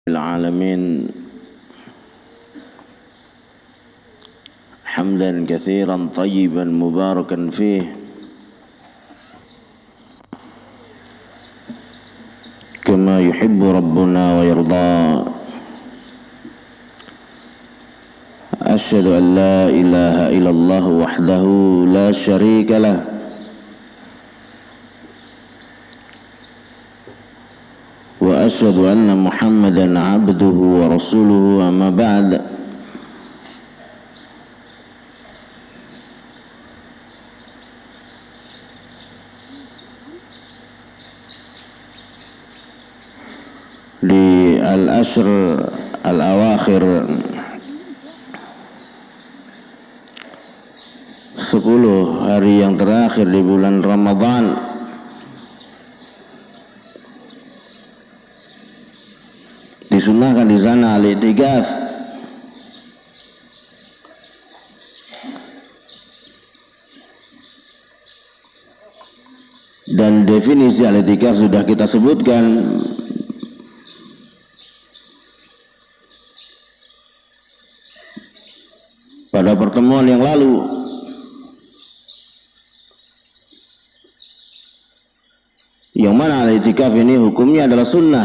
العالمين حمدا كثيرا طيبا مباركا فيه كما يحب ربنا ويرضى. أشهد أن لا إله إلا الله وحده لا شريك له وأشهد أن محمدا عبده ورسوله. أما بعد، di al-ashr al-awakhir 10 hari yang terakhir di bulan Ramadan, disunahkan di sana al-i'tikaf. Dan definisi al-i'tikaf sudah kita sebutkan pada pertemuan yang lalu. Yang mana al-i'tikaf ini hukumnya adalah sunnah.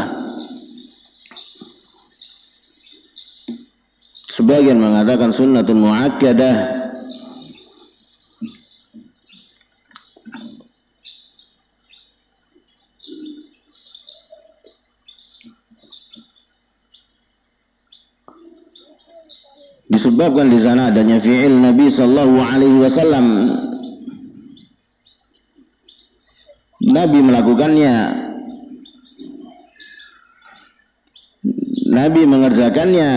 Sebagian mengatakan sunnatun muakkadah, disebabkan di sana adanya fi'il Nabi sallallahu alaihi wasallam. Nabi melakukannya, Nabi mengerjakannya,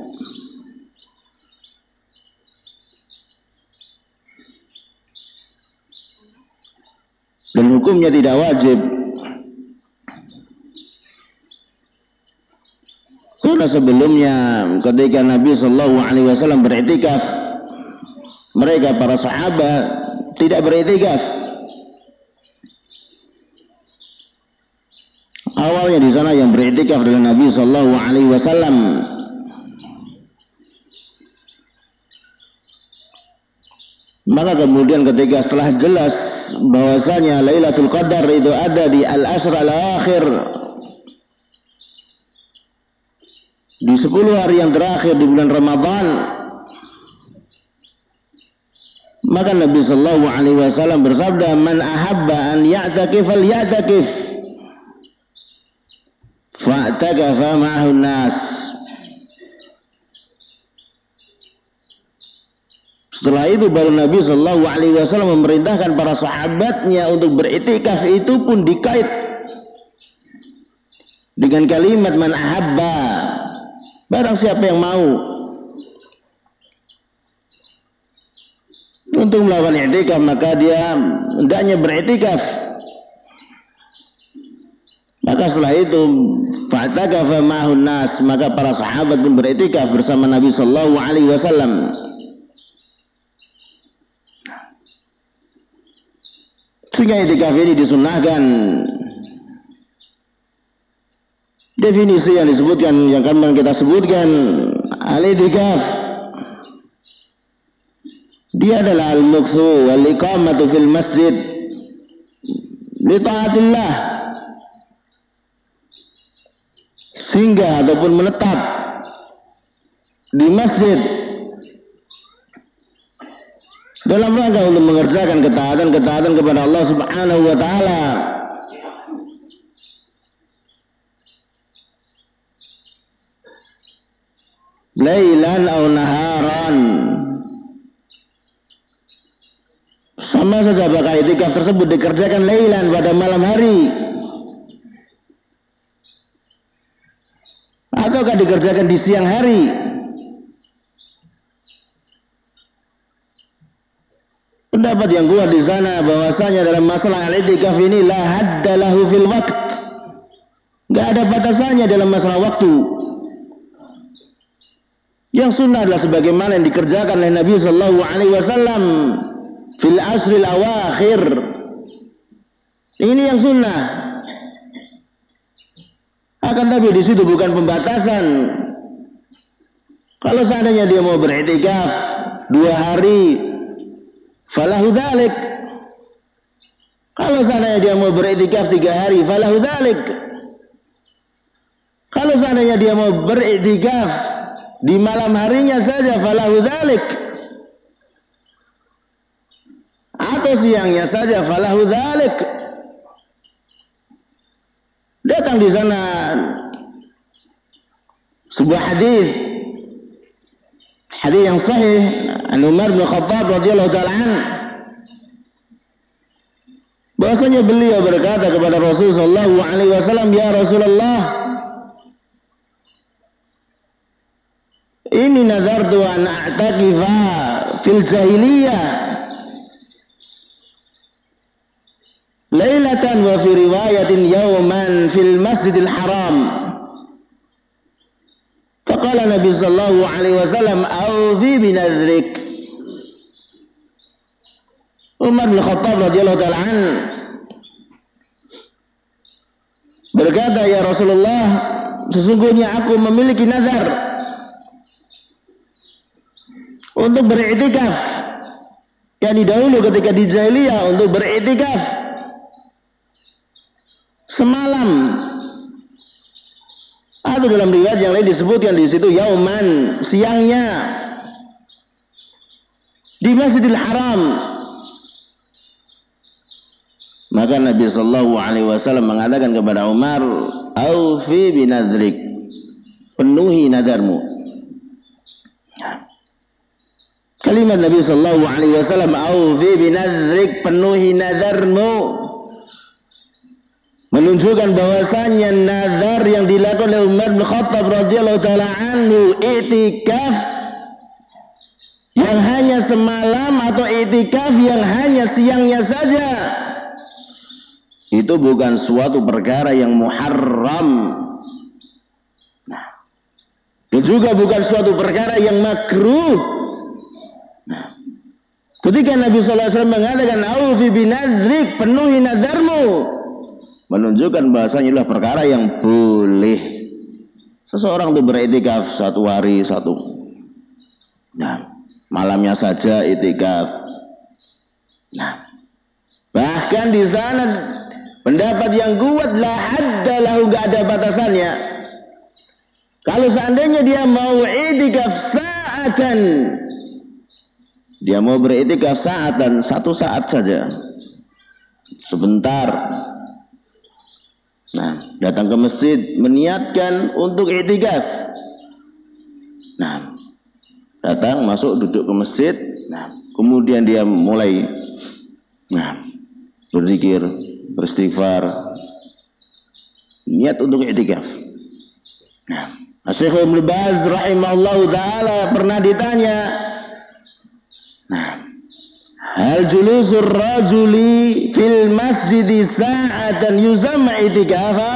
dan hukumnya tidak wajib. Karena sebelumnya ketika Nabi sallallahu alaihi wasallam beriktikaf, mereka para sahabat tidak beriktikaf. Awalnya di sana yang beriktikaf adalah Nabi sallallahu alaihi wasallam. Maka kemudian ketika setelah jelas bahwasanya Lailatul Qadar itu ada di al-ashr al-akhir, di 10 hari yang terakhir di bulan Ramadan, maka Nabi sallallahu alaihi wasallam bersabda, "Man ahabba an ya'takif falya'takif, fa'takafa ma'ahu nas." Setelah itu baru Nabi sallallahu alaihi wasallam memerintahkan para sahabatnya untuk beriktikaf, itu pun dikait dengan kalimat man ahabba, barang siapa yang mau untuk melakukan i'tikaf maka dia hendaknya beriktikaf. Maka setelah itu fa'takafa ma'ahun nas, maka para sahabat pun beriktikaf bersama Nabi sallallahu alaihi wasallam. Sehingga i'tikaf ini disunnahkan. Definisi yang disebutkan, yang akan kita sebutkan, al-i'tikaf dia adalah al-mukthu wal iqamatu fil masjid li ta'atillah, singgah ataupun menetap di masjid dalam rangka untuk mengerjakan ketaatan kepada Allah Subhanahu wa taala. Lailan aw naharan, sama saja apakah i'tikaf tersebut dikerjakan lailan pada malam hari ataukah dikerjakan di siang hari. Pendapat yang kuat di sana bahwasanya dalam masalah al-i'tikaf ini la hadda lahu fil waqt, enggak ada batasannya dalam masalah waktu. Yang sunnah adalah sebagaimana yang dikerjakan oleh Nabi sallallahu alaihi wasallam fil asril awakhir. Ini yang sunnah. Akan tapi di situ bukan pembatasan. Kalau seandainya dia mau beriktikaf 2 hari, falahu dzalik. Kalau seandainya dia mau beriktikaf 3 hari, falahu dzalik. Kalau seandainya dia mau beriktikaf di malam harinya saja, falahu dzalik. Atau siangnya saja, falahu dzalik. Datang di sana sebuah hadis yang sahih an Umar bin Khattab radhiyallahu taala an, bahwasanya beliau berkata kepada Rasulullah sallallahu alaihi wasallam, "Ya Rasulullah, inni nadartu an a'takifa fil jahiliyah lailatan wa fi riwayatin yawman fil masjidil haram." Faqala Nabi sallallahu alaihi wasallam, "Awfi binadrik." Umar bin Khattab radhiyallahu taala an berkata, "Ya Rasulullah, sesungguhnya aku memiliki nazar untuk beriktikaf." Yani dahulu ketika di jahiliyah untuk beriktikaf semalam, atau dalam riwayat yang lain disebutkan di situ yauman, siangnya di Masjidil Haram. Maka Nabi sallallahu alaihi wasallam mengatakan kepada Umar, "Aufi binadrik." Penuhi nadarmu. Kalimat Nabi sallallahu alaihi wasallam, "Aufi binadrik," penuhi nadarmu, menunjukkan bahwasannya nazar yang dilakukan oleh Umar bin Khattab radhiyallahu taala anhu, i'tikaf yang hanya semalam atau i'tikaf yang hanya siangnya saja, itu bukan suatu perkara yang muharram. Nah, itu juga bukan suatu perkara yang makruh. Nah, ketika Nabi sallallahu alaihi wasallam mengatakan aufi binadrik, penuhi nadarmu, menunjukkan bahasanya adalah perkara yang boleh seseorang itu beriktikaf 1 hari 1. Nah, malamnya saja iktikaf. Nah, bahkan di sana pendapat yang kuat la hadda lahu, enggak ada batasannya. Kalau seandainya dia mau iktikaf sa'atan, dia mau beriktikaf sa'atan, 1 saat saja, sebentar. Nah, datang ke masjid meniatkan untuk i'tikaf. Nah, datang, masuk, duduk ke masjid. Nah, kemudian dia mulai berzikir, beristighfar, niat untuk i'tikaf. Nah, Syekh Ibnu Baz rahimahullahu taala pernah ditanya, hal julusur rajuli fil masjidi sa'atan yusamma i'tikafa?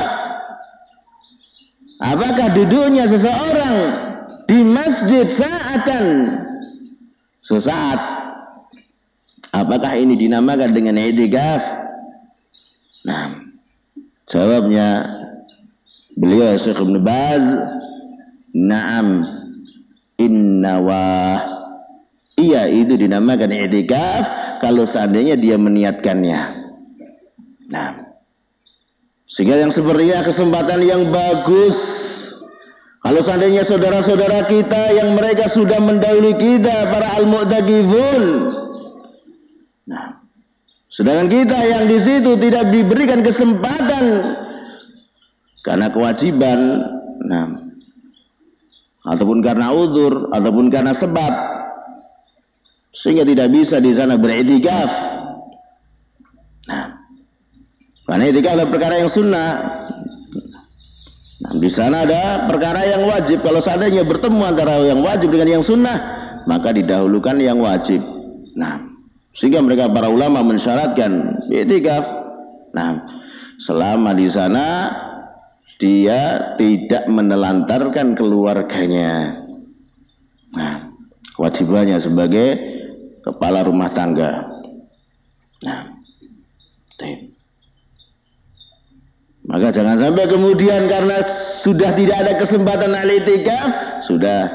Apakah duduknya seseorang di masjid sa'atan, sesaat, apakah ini dinamakan dengan i'tikaf? Nah, jawabnya beliau Syekh Ibnu Baz, na'am, innawah, iya, itu dinamakan i'tikaf kalau seandainya dia meniatkannya. Nah, sehingga yang sepertinya kesempatan yang bagus kalau seandainya saudara-saudara kita yang mereka sudah mendahului kita, para al-mu'takifun. Nah, sedangkan kita yang di situ tidak diberikan kesempatan karena kewajiban, nah, ataupun karena uzur, ataupun karena sebab, sehingga tidak bisa di sana beriktikaf. Nah, karena i'tikaf adalah perkara yang sunnah. Nah, di sana ada perkara yang wajib. Kalau seandainya bertemu antara yang wajib dengan yang sunnah, maka didahulukan yang wajib. Nah, sehingga mereka para ulama mensyaratkan i'tikaf. Nah, selama di sana dia tidak menelantarkan keluarganya. Nah, kewajibannya sebagai kepala rumah tangga. Nah, Maka jangan sampai kemudian karena sudah tidak ada kesempatan al-i'tikaf, sudah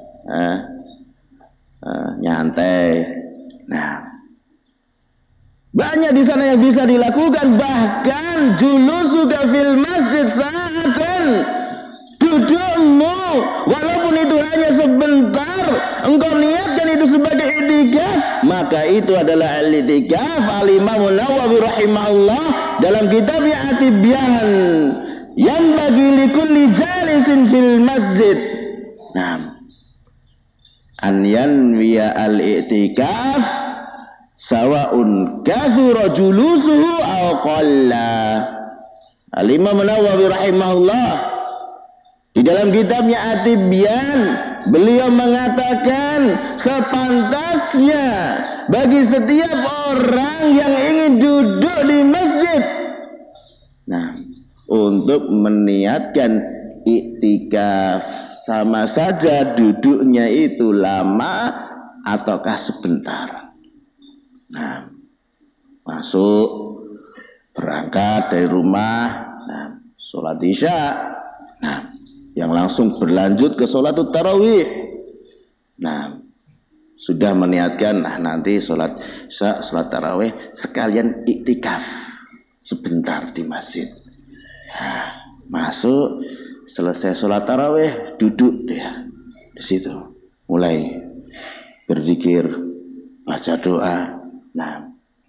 nyantai. Nah, banyak di sana yang bisa dilakukan, bahkan julusuka fil masjid sa'atan, dudukmu walaupun itu hanya sebentar, engkau niatkan itu sebagai i'tikaf, maka itu adalah al-i'tikaf. Al-Imam Nawawi rahimahullah dalam kitabnya At-Tibyan yang bagi likulli jalisin fil masjid, nah, an yanwiya al-i'tikaf sawa'un kathura julusuhu aw qalla. Al-Imam Nawawi rahimahullah di dalam kitabnya At-Tibyan beliau mengatakan sepantasnya bagi setiap orang yang ingin duduk di masjid, nah, untuk meniatkan i'tikaf, sama saja duduknya itu lama ataukah sebentar. Nah, masuk, berangkat dari rumah, nah, sholat isya, nah, yang langsung berlanjut ke sholat tarawih, nah, sudah meniatkan, nah, nanti sholat isya, sholat tarawih sekalian i'tikaf sebentar di masjid. Nah, masuk, selesai sholat tarawih, duduk dia di situ, mulai berzikir, baca doa. Nah,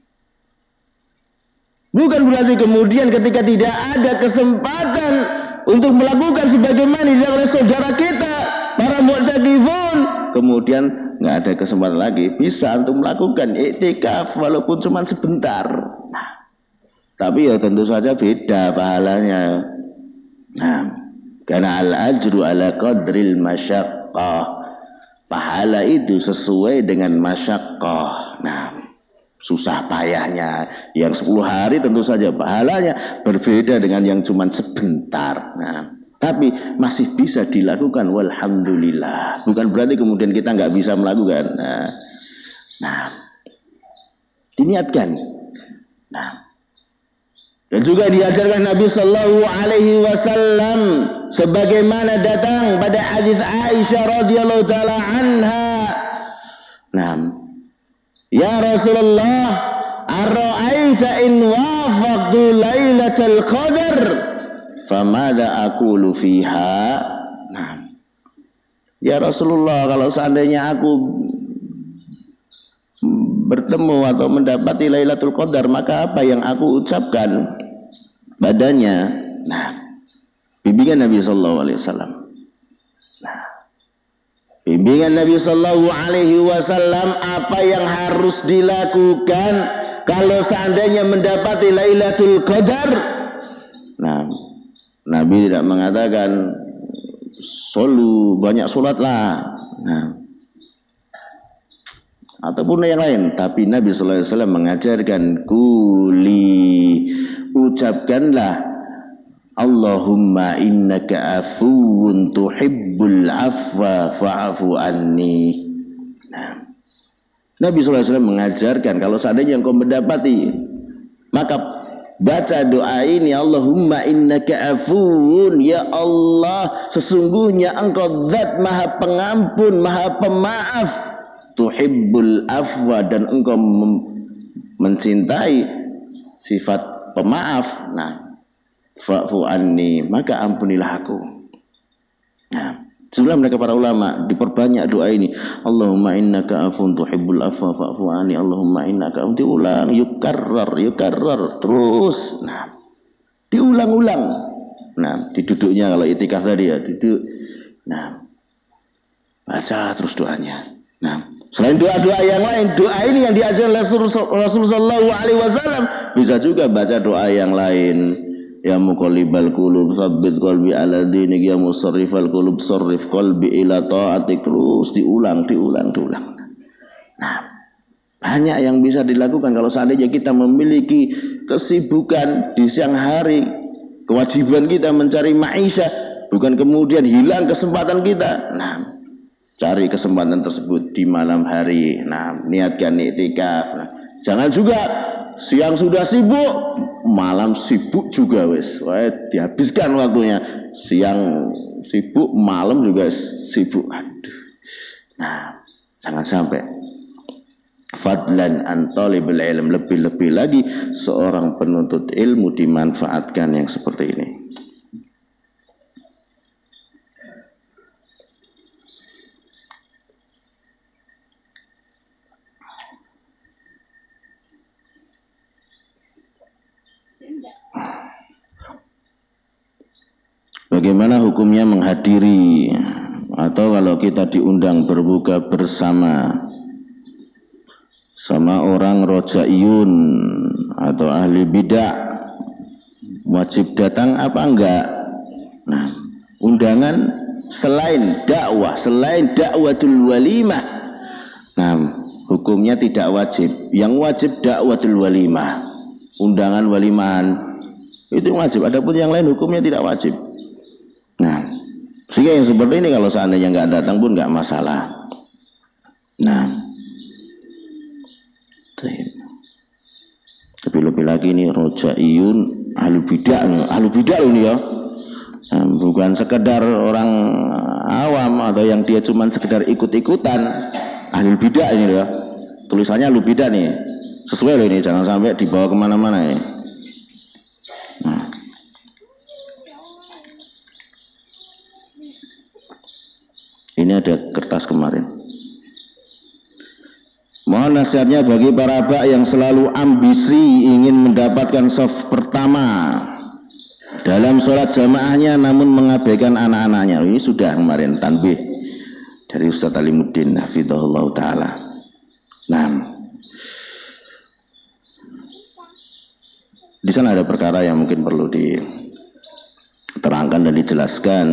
bukan berarti kemudian ketika tidak ada kesempatan untuk melakukan sebagaimana dilakukan oleh saudara kita para mu'takifun, kemudian nggak ada kesempatan lagi, bisa untuk melakukan i'tikaf walaupun cuma sebentar. Nah, tapi ya tentu saja beda pahalanya. Nah, karena al-ajru ala qadril masyaqqah, pahala itu sesuai dengan masyaqqah. Nah, susah payahnya. Yang 10 hari tentu saja pahalanya berbeda dengan yang cuma sebentar. Nah, tapi masih bisa dilakukan, walhamdulillah. Bukan berarti kemudian kita nggak bisa melakukan. Nah, diniatkan. Nah, dan juga diajarkan Nabi Sallallahu Alaihi Wasallam sebagaimana datang pada hadis Aisyah radhiyallahu taala anha. Nah, ya Rasulullah, ara'aita in wafaqtu lailatul qadar famada aqulu fiha. Nah, ya Rasulullah, kalau seandainya aku bertemu atau mendapati Lailatul Qadar, maka apa yang aku ucapkan padanya? Nah, bimbingan Nabi Sallallahu Alaihi Wasallam. Nah, bimbingan Nabi Sallallahu Alaihi Wasallam apa yang harus dilakukan kalau seandainya mendapati Lailatul Qadar. Nah, Nabi tidak mengatakan solu, banyak sholatlah, nah, ataupun yang lain, tapi Nabi Sallallahu Alaihi Wasallam mengajarkan kuli, ucapkanlah Allahumma innaka afuwun tuhibbul afwa fa'fu anni. Nah, Nabi Sallallahu Alaihi Wasallam mengajarkan kalau seandainya engkau mendapati, maka baca doa ini, Allahumma innaka afuwun, ya Allah, sesungguhnya engkau zat maha pengampun, maha pemaaf, tuhibbul afwa, dan engkau mencintai sifat pemaaf. Nah, fa'fu anni, maka ampunilah aku. Nah, setelah mereka para ulama diperbanyak doa ini, Allahumma innaka afun tuhibbul afwa fa'fu anni, Allahumma innaka afun, diulang, yukarrar terus. Nah, diulang-ulang. Nah, di duduknya kalau itikaf tadi ya, duduk. Nah, baca terus doanya. Nah, selain doa-doa yang lain, doa ini yang diajarkan Rasulullah Sallallahu Alaihi Wasallam, bisa juga baca doa yang lain. Ya muqallibal qulub tsabbit qalbi ala dinik, ya musarrifal qulub sarrif qalbi ila ta'atik, terus diulang. Nah, banyak yang bisa dilakukan kalau seandainya kita memiliki kesibukan di siang hari. Kewajiban kita mencari maisha, bukan kemudian hilang kesempatan kita. Nah, cari kesempatan tersebut di malam hari. Nah, niatkan i'tikaf. Nah, Jangan juga siang sudah sibuk, malam sibuk juga wes. Wah, dihabiskan waktunya. Siang sibuk, malam juga sibuk. Aduh. Nah, jangan sampai. Fadlan an talibul ilm, lebih-lebih lagi seorang penuntut ilmu dimanfaatkan yang seperti ini. Bagaimana hukumnya menghadiri atau kalau kita diundang berbuka bersama sama orang rojaiyun atau ahli bidah, wajib datang apa enggak? Nah, undangan selain dakwatul walimah, nah hukumnya tidak wajib. Yang wajib dakwatul walimah, undangan walimahan itu wajib. Adapun yang lain hukumnya tidak wajib. Nah, sehingga yang seperti ini kalau seandainya nggak datang pun nggak masalah. Nah, tapi lebih lagi ini rojaiyun ahlu bidah ini ya. Nah, bukan sekedar orang awam atau yang dia cuma sekedar ikut-ikutan. Ahlu bidah ini ya. Tulisannya ahlu bidah nih. Sesuai loh ini, jangan sampai dibawa kemana-mana ya. Nah. Ini ada kertas kemarin. Mohon nasihatnya bagi para bak yang selalu ambisi ingin mendapatkan shaf pertama dalam sholat jamaahnya namun mengabaikan anak-anaknya. Ini sudah kemarin tanbih dari Ustaz Alimuddin hafizahullah ta'ala. Nah, di sana ada perkara yang mungkin perlu diterangkan dan dijelaskan.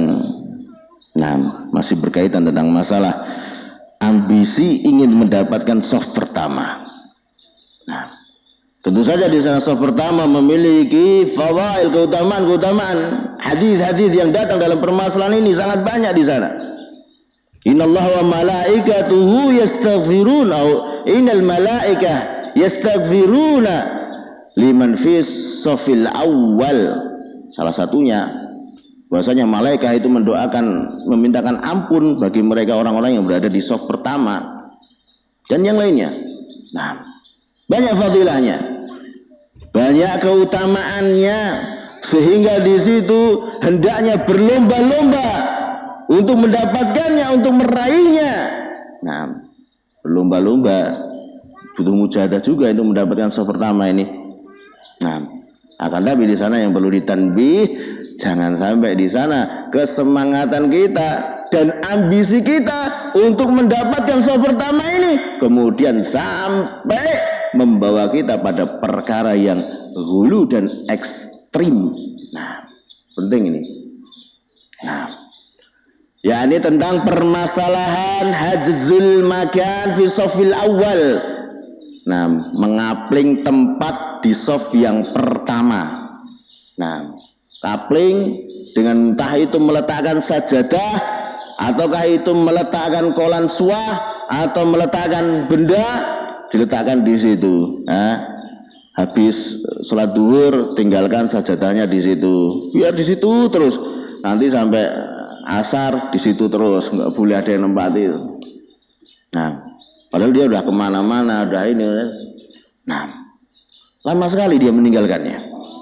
Nah, masih berkaitan tentang masalah ambisi ingin mendapatkan shaf pertama. Nah, tentu saja di sana shaf pertama memiliki fadail, keutamaan, hadis-hadis yang datang dalam permasalahan ini sangat banyak di sana. Innallaha wa malaikatuhu yastaghfirun atau innal malaikah yastaghfiruna liman fis shafil awwal. Salah satunya bahwasanya malaikat itu mendoakan, memintakan ampun bagi mereka orang-orang yang berada di shaf pertama dan yang lainnya. Nah, banyak fadilahnya, banyak keutamaannya, sehingga di situ hendaknya berlomba-lomba untuk mendapatkannya, untuk meraihnya. Nah, berlomba-lomba, butuh mujahadah juga untuk mendapatkan shaf pertama ini. Nah, akan tapi di sana yang perlu ditanbih, jangan sampai di sana kesemangatan kita dan ambisi kita untuk mendapatkan shaf pertama ini kemudian sampai membawa kita pada perkara yang hulu dan ekstrim. Nah, penting ini. Nah, yakni tentang permasalahan hajzul makan fi shafil awal. Nah, mengapling tempat di shaf yang pertama. Nah, kapling dengan entah itu meletakkan sajadah ataukah itu meletakkan kolan suah atau meletakkan benda, diletakkan di situ. Nah, habis sholat duhur tinggalkan sajadahnya di situ, biar di situ terus nanti sampai asar di situ terus, nggak boleh ada yang nempati. Nah, padahal dia udah kemana-mana, udah ini. Nah, lama sekali dia meninggalkannya.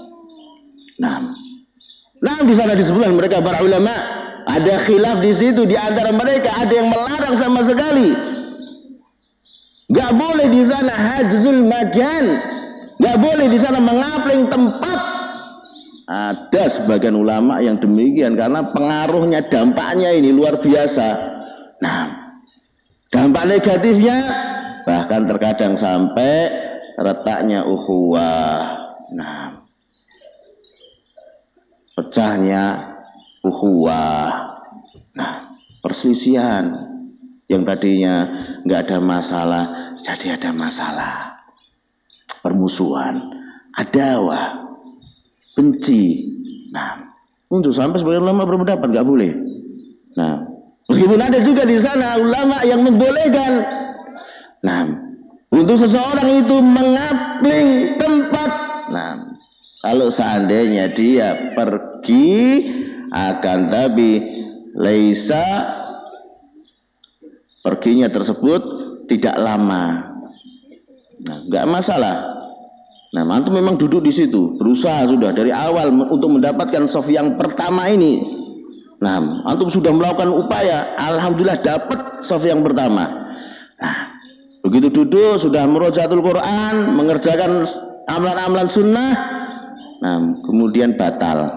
Nah, di sana disebutkan mereka para ulama ada khilaf di situ, di antara mereka ada yang melarang sama sekali. Gak boleh di sana hajzul makan, gak boleh di sana mengapling tempat. Ada sebagian ulama yang demikian karena pengaruhnya, dampaknya ini luar biasa. Nah, dampak negatifnya bahkan terkadang sampai retaknya ukhuwah. Nah, pecahnya ukhuwah. Nah, perselisihan yang tadinya nggak ada masalah jadi ada masalah, permusuhan, adawah, benci. Nah, untuk sampai sebagian ulama berpendapat nggak boleh. Nah, meskipun ada juga di sana ulama yang membolehkan. Nah, untuk seseorang itu mengapling tempat. Nah, kalau seandainya dia pergi akan tapi laisa perginya tersebut tidak lama, nah nggak masalah. Nah, antum memang duduk di situ, berusaha sudah dari awal untuk mendapatkan soft yang pertama ini. Nah, antum sudah melakukan upaya, alhamdulillah dapat soft yang pertama. Nah, begitu duduk sudah merojaatul Quran, mengerjakan amalan-amalan sunnah, nah kemudian batal.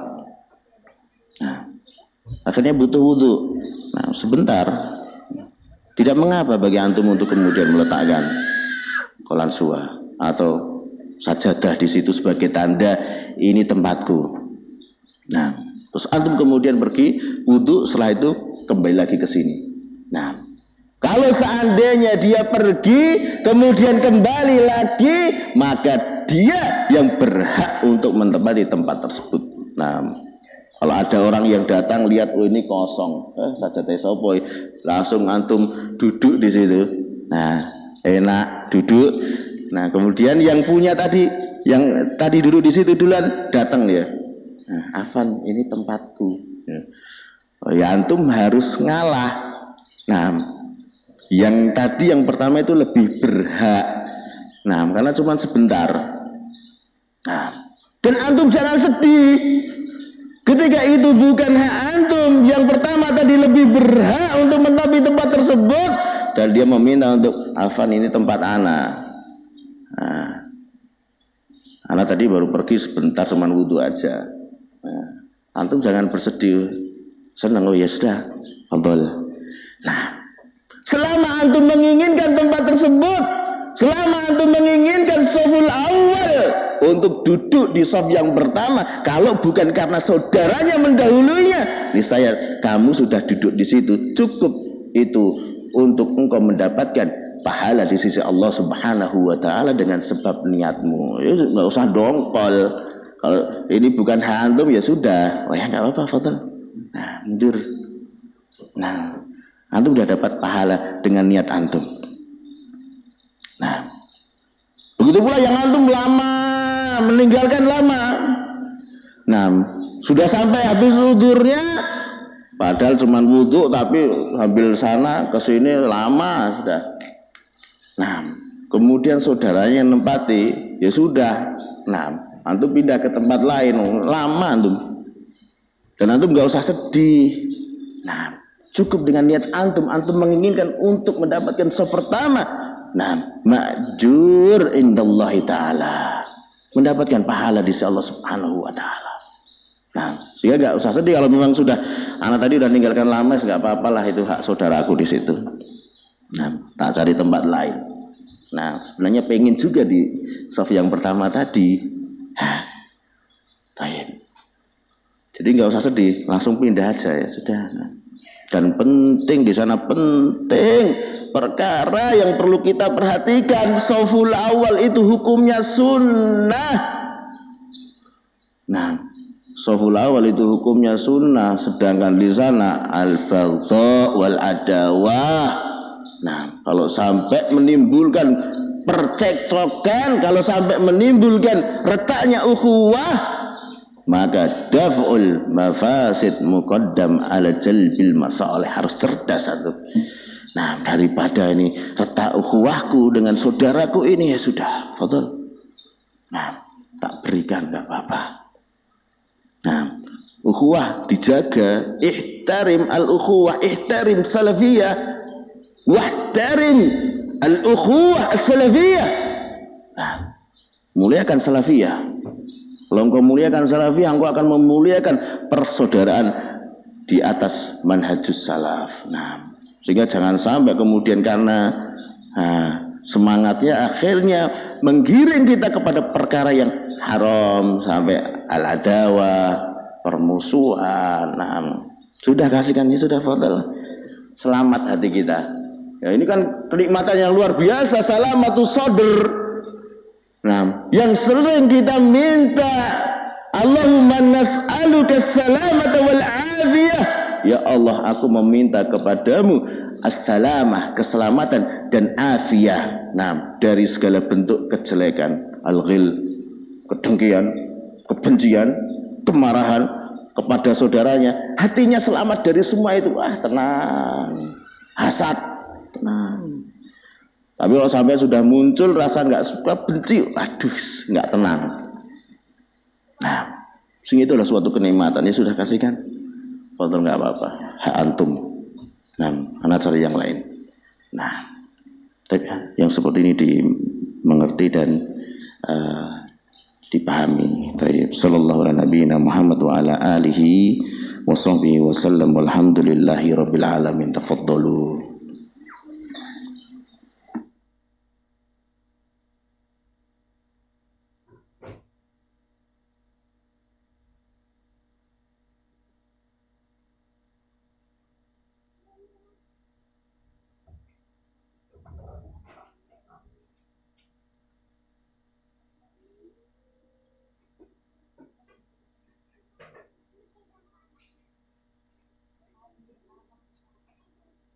Nah, akhirnya butuh wudu. Nah, sebentar. Tidak mengapa bagi antum untuk kemudian meletakkan qalansuah atau sajadah di situ sebagai tanda ini tempatku. Nah, terus antum kemudian pergi wudu, setelah itu kembali lagi ke sini. Nah, kalau seandainya dia pergi kemudian kembali lagi, maka dia yang berhak untuk menempati tempat tersebut. Nah, kalau ada orang yang datang lihat, oh ini kosong, sajadah sopo, langsung antum duduk di situ. Nah, enak duduk. Nah, kemudian yang punya tadi, yang tadi duduk di situ duluan datang ya. Nah, Afan, ini tempatku. Oh, ya antum harus ngalah. Nah, yang tadi yang pertama itu lebih berhak. Nah, karena cuma sebentar. Nah, dan antum jangan sedih. Ketika itu bukan hak antum, yang pertama tadi lebih berhak untuk menempati tempat tersebut, dan dia meminta untuk Afan ini tempat ana. Nah, ana tadi baru pergi sebentar, cuman wudhu aja. Nah, antum jangan bersedih, senang, oh ya sudah, fadhol. Nah, selama antum menginginkan tempat tersebut, selama antum menginginkan shaful awal untuk duduk di shaf yang pertama, kalau bukan karena saudaranya mendahulunya, niscaya kamu sudah duduk di situ, cukup itu untuk engkau mendapatkan pahala di sisi Allah Subhanahu wa taala dengan sebab niatmu. Ya enggak usah dongkol. Kalau ini bukan hak antum ya sudah, oh ya enggak apa-apa, fadhol. Nah, mundur. Nah, antum sudah dapat pahala dengan niat antum. Nah, begitu pula yang antum lama, meninggalkan lama. Nah, sudah sampai habis udurnya, padahal cuma wudhu tapi sambil sana ke sini lama sudah. Nah, kemudian saudaranya nempati, ya sudah. Nah, antum pindah ke tempat lain, lama antum. Dan antum nggak usah sedih. Nah, cukup dengan niat antum, antum menginginkan untuk mendapatkan shaf pertama. Nah, ma'jur indallahi ta'ala, mendapatkan pahala di sisi Allah Subhanahu wa ta'ala. Nah, sehingga nggak usah sedih kalau memang sudah anak tadi udah meninggalkan lama, nggak apa-apalah, itu hak saudaraku di situ. Nah, tak cari tempat lain. Nah, sebenarnya pengen juga di shaf yang pertama tadi. Jadi nggak usah sedih, langsung pindah aja ya sudah. Dan penting di sana, penting perkara yang perlu kita perhatikan, shaful awal itu hukumnya sunnah. Nah, shaful awal itu hukumnya sunnah, sedangkan di sana al-baghdha wal adawah. Nah, kalau sampai menimbulkan percekcokan, kalau sampai menimbulkan retaknya ukhuwah, maka daf'ul mafasid muqaddam ala jalbil masalih. Harus cerdas satu. Nah, daripada ini retak ukhuwahku dengan saudaraku ini, ya sudah, fadhol. Nah, tak berikan, enggak apa-apa. Nah, ukhuwah dijaga, ihtarim al-ukhuwah, ihtarim salafiyah, wahtarim al-ukhuwah as-salafiyah. Nah, muliakan salafiyah. Kalau engkau muliakan salafiyah, engkau akan memuliakan persaudaraan di atas manhajus salaf. Nah, sehingga jangan sampai kemudian karena semangatnya akhirnya menggiring kita kepada perkara yang haram, sampai al-adawah, permusuhan. Nah, sudah kasihkan ini, sudah, fadhol. Selamat hati kita. Ya, ini kan kenikmatan yang luar biasa, salamatus sadr. Nah, yang sering kita minta, Allahumma nas'aluka salamata wal afiyah Ya Allah, aku meminta kepadamu as-salamah, keselamatan dan afiyah. Nah, dari segala bentuk kejelekan, al-ghil, kedengkian, kebencian, kemarahan kepada saudaranya. Hatinya selamat dari semua itu. Ah, tenang. Hasad, tenang. Tapi kalau sampai sudah muncul rasa nggak suka, benci, aduh, nggak tenang. Nah, sing itu adalah suatu kenikmatan. Ya sudah kasihkan, kotor nggak apa-apa, hak antum. Nah, anak cari yang lain. Nah, yang seperti ini dimengerti dan dipahami. Tayyib. Sallallahu ala nabiyina Muhammad wa ala alihi wa sahbihi wa sallam walhamdulillahi rabbil alamin. Tafaddalu.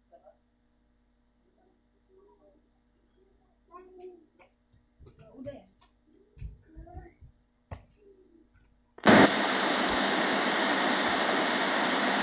Udah ya?